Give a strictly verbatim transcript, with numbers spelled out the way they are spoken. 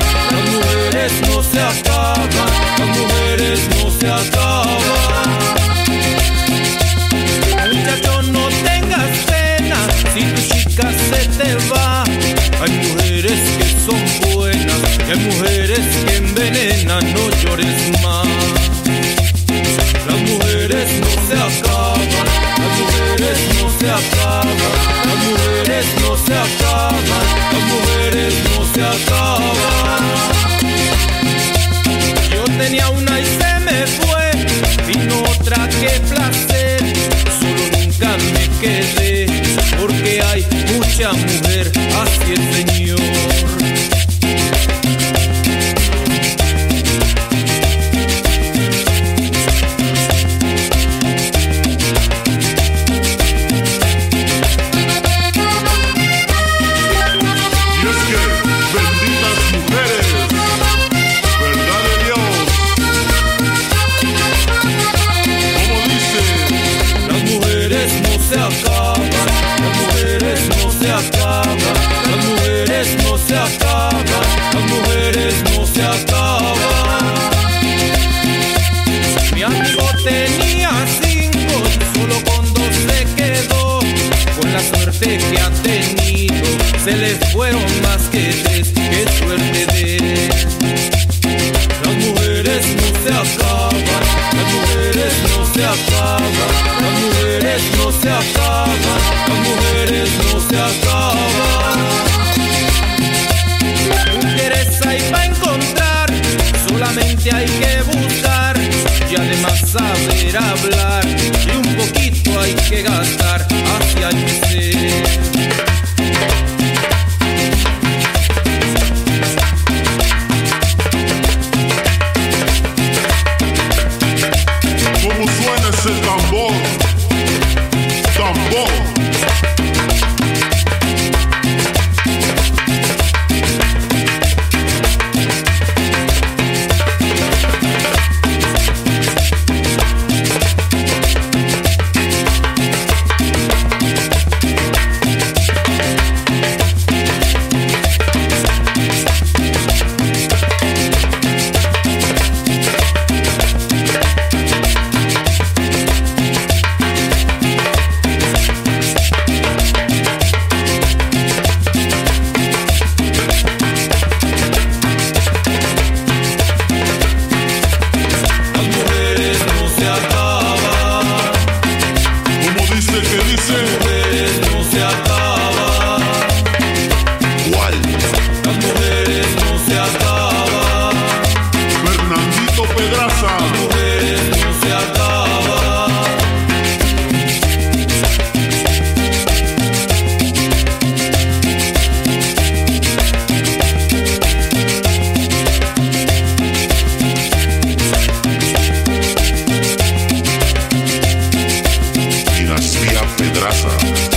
Las mujeres no se acaban, las mujeres no se acaban. Muchacho, no tengas pena si tu chica se te va. Hay mujeres que son buenas y hay mujeres que envenenan, no llores más. Las mujeres no se acaban, las mujeres no se acaban, las mujeres no se acaban, las mujeres no se acaban. Yo tenía una y se me fue, vino otra, qué placer. Solo nunca me quedé, porque hay mucha mujer, así el Señor. Las mujeres no se acaban, las mujeres no se acaban. Mi amigo tenía cinco y solo con dos se quedó. Con la suerte que ha tenido, se le fueron más que tres. Qué suerte de él. Las mujeres no se acaban, las mujeres no se acaban, las mujeres no se acaban, las mujeres no se acaban. Mujeres hay para encontrar, solamente hay que buscar y además saber hablar, y un poquito hay que gastar, así hay que ser. Ese tambor, tambor. Pedraza.